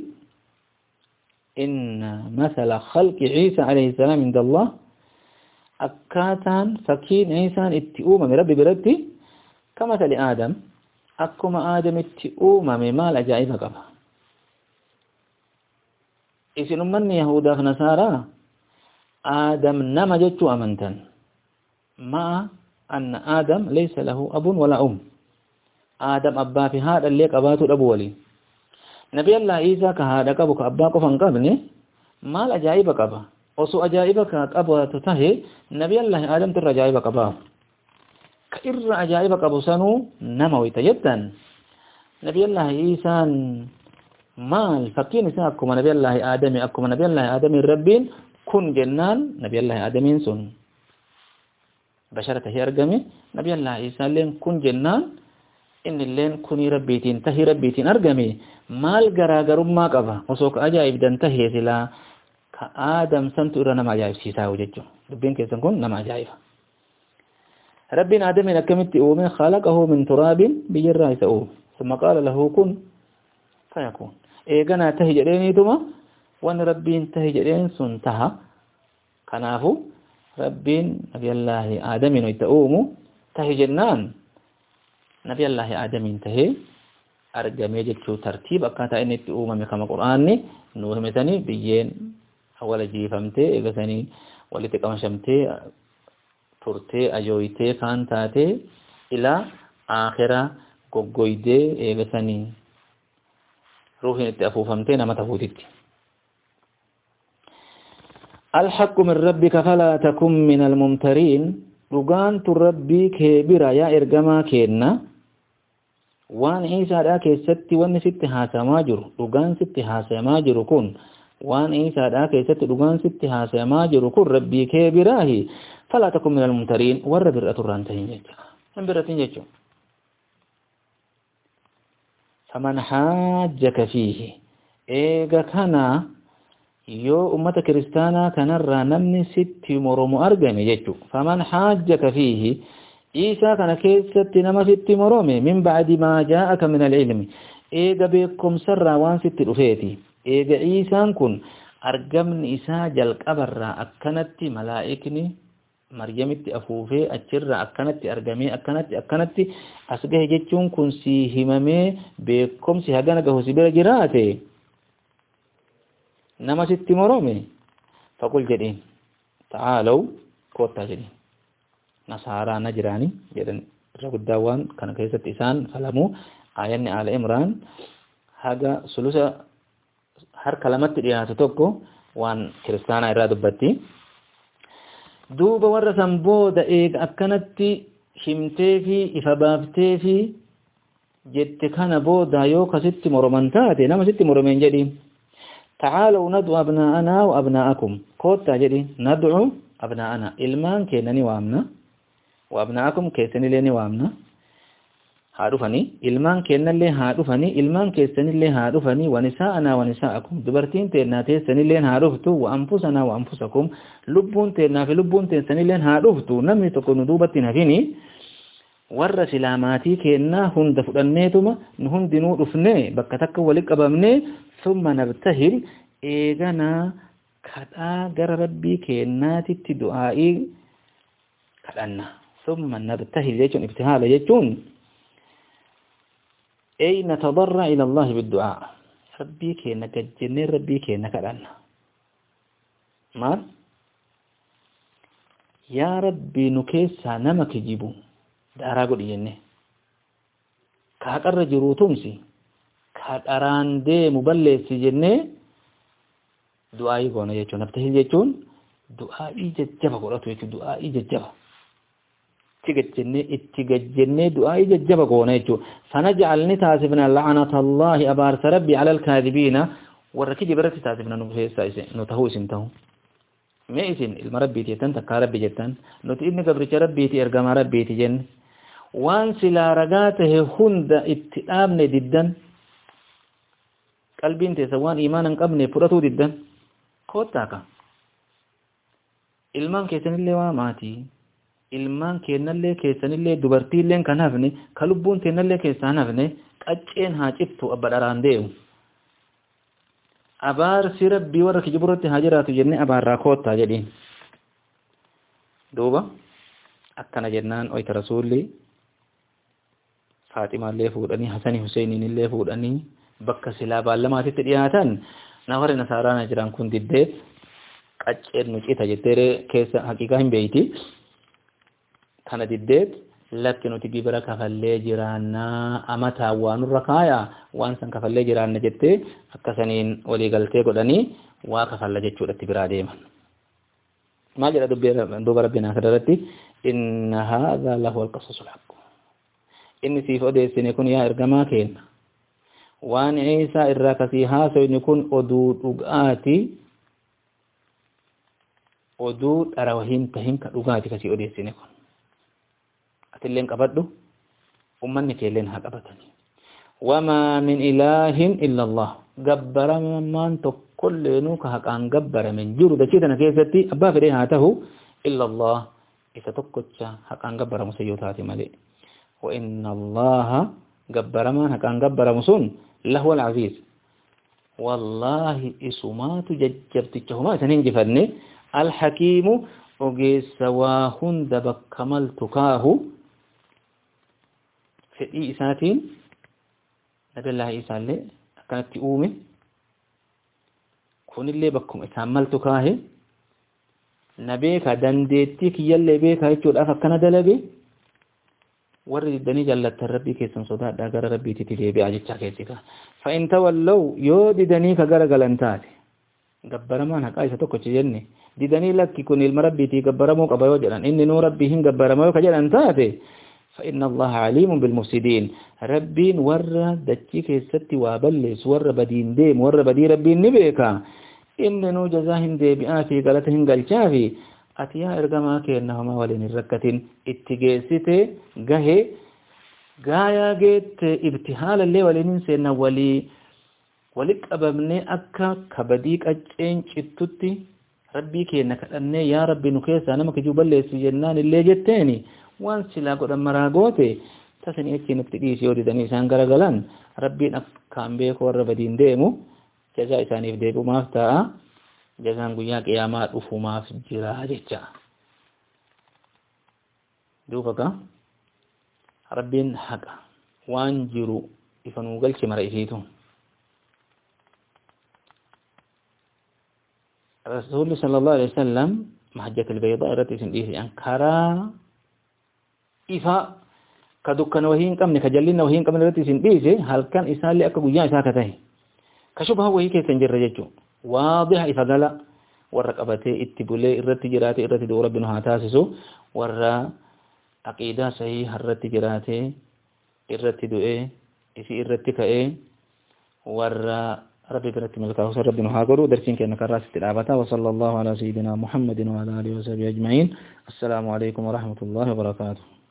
inna mathala khalqi isa alaihi salam inda allah akkaataan fakkiin isaan itti uumame rabbi biratti kama tali aadam akkuma aadam itti uumame maal ajaa'iba qaba isin ummanni yahudaaf nasaaraa aadam nama jechuu amantan ma'a anna aadam laysa lahu abun wala um aadam abbaa fi haadha illee qabaatu dhabu waliin nabi allah isaa ka haadha qabu ka abbaa qofa hin qabne maal ajaa'iba qaba osoo ajaa'iba ka qabaatu tahe nabi allah aadam irra ajaa'iba qabaa ka irra ajaa'iba qabu sanuu nama wayta jettan nabi allah isaan maal fakkiin isaa akkuma nabi allah aadami akkuma nabi allah aadamiin rabbiin kun jennaan nabi allah aadamiin sun bashara tahee argame nabi allah isaalleen kun jennaan innilleen kunii rabbiitiin tahii rabbiitiin argame maal garaagarummaa qaba osoo ka ajaa'ibdan tahee silaa ka aadam santu irra nama ajaa'ibsiisaa jechuun dubbiin keessan kun nama ajaa'iba rabbiin aadamiin akkamitti uume khalaqahu min turaabin biyyarraa isa uume summa qaala lahu kun fayakuun eeganaa tahi jedheeniituma wanni rabbiin tahi jedheen sun taha kanaafu rabbiin nabiyallaahi aadamiin itti uumu tahi jennaan nabiyallaahi aadamiin tahee argamee jechuu tartiib akkaataa inni itti uumame kama qur'aanni nuu himetanii biyyeen awwala jiifamtee eegasanii walitti qamashamtee turtee ajooytee kaan taatee ilaa aakhira goggoydee eegasanii ruuhiin itti afuufamtee nama tafuutitti الحق من ربك فلا تكن من الممترين لغان تربي كبيرا يا إرقما كينا وان عيسى دا كيستي وان ستي هاسا ماجر لغان ستي هاسا ماجر كون وان عيسى دا كيستي لغان ستي هاسا ماجر كون ربي كبيراه فلا تكن من الممترين ور برأة الرانتين جيجا من برأة جيجا فمن حاجك فيه إيغا كان yoo ummata kiristaanaa kanarraa namni sitti moromu argame jechu faman haajjaka fiihi isaa kana keessatti nama sitti morome min ba'di maa jaa'aka min al-ilmi eega beekumsarraa waan sitti dhufeeti eega isaan kun argamni isaa jalqabarraa akkanatti malaa'ikni maryamitti afuufee achirraa akkanatti argamee akkanatti akkanatti as gahe jechuun kun si himamee beekumsi hagana gahu si bira jiraate nama sitti morome faqul jedhin ta'aalaw koottaa jedhin nasaaraa na jiraani jedhan irra guddaawwan kana keessatti isaan falamuu aayanni aala imraan haga sulusa harka lamatti dhiyaatu tokko waan kiristaanaa irraa dubbatti duuba warra san booda eega akkanatti himtee fi ifa baaftee fi jette kana booda yoo kasitti moroman taate nama sitti moromeen jedhin تعالوا ندعو أبناءنا وأبناءكم كوتا جدي ندعو أبناءنا إلمان كينني وامنا وأبناءكم كيسني ليني وامنا هادفني إلمان كينن اللي هادفني إلمان كيسني اللي هادفني ونساءنا ونساءكم دبرتين تيرنا تيسني لين هادفتو وأنفسنا وأنفسكم لبون تيرنا في لبون تيسني لين هادفتو نمي تكون دوبتنا فيني warra silaamaatii kennaa hunda fudhanneetuma nu hundinuu dhufnee bakka takka walitti qabamnee summa nabtahil eeganaa kadhaa gara rabbii kennaatitti du'aa'ii kadhanna summa nabtahil jechuun ibtihaala jechuun ay natadarra ila Allah biddu'aa rabbii kenna gajjennee rabbii kenna kadhanna maal yaa rabbii nu keessaa nama kijibu daaraa godhi jenne ka haqarra jiruu tumsi ka dharaan deemu balleessi jennee du'aa'ii goona jechuun nabtahil jechuun du'aa'ii jajjaba godhatu jechuun du'aa'ii jajjaba itti gajjennee itti gajjennee du'aa'ii jajjaba goona jechuun fanaj'alni taasifna la'anata Allaahi abaarsa rabbii alal kaadibiina warra kijibarratti taasifna nu keessaa isin nu tahuu isin tahuu mee isin ilma rabbiiti jettan takkaa rabbi jettan nuti inni gabricha rabbiiti ergamaa rabbiiti jenne waan silaa ragaa tahe hunda itti dhaabne diddan qalbiin teessa waan iimaan hin qabne fudhatuu diddan koottaa ka ilmaan keessanillee waa maatii ilmaan keennallee keessanillee dubartiilleen kan hafne ka lubbuun teennallee keessaan hafne qacceen haa cittu abba dharaan deemu abaarsi rabbii warra kijiburratti haa jiraatu jennee abaarraa koottaa jedhiin duuba akkana jennaan oyta rasuulli faaximaallee fuudhanii hasanii huseeniin illee fuudhanii bakka silaa baallamaatitti dhiyaatan na warri nasaaraana jiran kun diddeet qacceen nu cita jettee keessa haqiiqaa hin beeyti kana diddeet lakki nuti gibira kafallee jiraannaa amataa waanurra kaayaa waan san kafallee jiraanna jettee akkasaniin walii galtee godhanii waa kafalla jechuudhatti biraa deeman maal jedha duuba rabbinaa kanarratti inna haadha lahu alqasasul haqq inni siif odeessine kun yaa ergamaa kenna waan Iisaa irraa kasii haasawni kun oduu dhugaati oduu dhara wahiin tahin ka dhugaati kasii odeessine kun atilleen qabadhu ummanni keelleen haa qabatanii wamaa min ilaahin illa Allah gabbaramaan tokkolleenuu ka haqaan gabbaramen jiru dachii tana keessatti abbaa fedhee haa tahu illa Allah isa tokkocha haqaan gabbaramu sayyoo taate malee wa inna Allaha gabbaramaan haqaan gabbaramu sun lahu al-aziz wallahi isumaatu jajjabticha humaa isan hinjifanne al-hakiimu ogeessa waa hunda bakka maltu kaahu fedhii isaatiin nabillahi isaallee akkanatti uume kunillee bakkuma isaan maltu kaahe na beeka dandeettii kiyyallee beeka jechuudhaaf akkana dalage warri diddanii jaallattan rabbii keessan sodaadhaa gara rabbiititti deebi'aa jechaa keessika fa'in tawallaw yoo didanii ka gara galan taate gabbaramaan haqaa isa tokkochi jenne didanii lakki kun ilma rabbiitii gabbaramuu qaba yoo jedhan inni nuu rabbii hin gabbarama yoo ka jedhan taate فإن الله عليم بالمفسدين ربين ور دچي كيستي وابلس ور بدين ديم ور بدي ربين نبيكا إننو جزاهم دي بآتي غلطهم غلچافي أتيا إرغما كينهما ولين الركتين اتجيسيتي غهي غايا جيت ابتحال اللي ولين سينا ولي ولك أبمني أكا كبديك أجين چتوتي ربي كينك أني يا ربي نكيسا نمك جوبلس جنان اللي جتيني waan silaa godhan maraa goote tasanii achiin itti dhiisii yoo didanii isaan garagalan rabbiin akkaan beeku warra badiin deemu jazaa isaaniif deebi'umaaf ta'a jazaan guyyaa qiyaamaa dhufumaaf jira jecha duuba ka rabbiin haqa waan jiru ifa nuu galche mara isiitu rasuulli sallallahu alaihi wasallam mahajjatul baydaa irratti isin dhiisi an karaa ifa ka dukkana wahii hin qabne ka jallina wahii hin qabne irratti isin dhiise halkan isaallee akka guyyaa isaa ka tahe ka shubha wahii keessa hin jirre jechuu waadiha ifa gala warra qabatee itti bulee irratti jiraate irratti du'u rabbi nu haa taasisu warra aqiidaa sahii irratti jiraate irratti du'ee isii irratti ka'ee warra ربي برت ملكه وسر ربنا هاجروا درسين كأنك الراس العبتا وصلى الله على سيدنا محمد وعلى آله وصحبه أجمعين. السلام عليكم ورحمة الله وبركاته.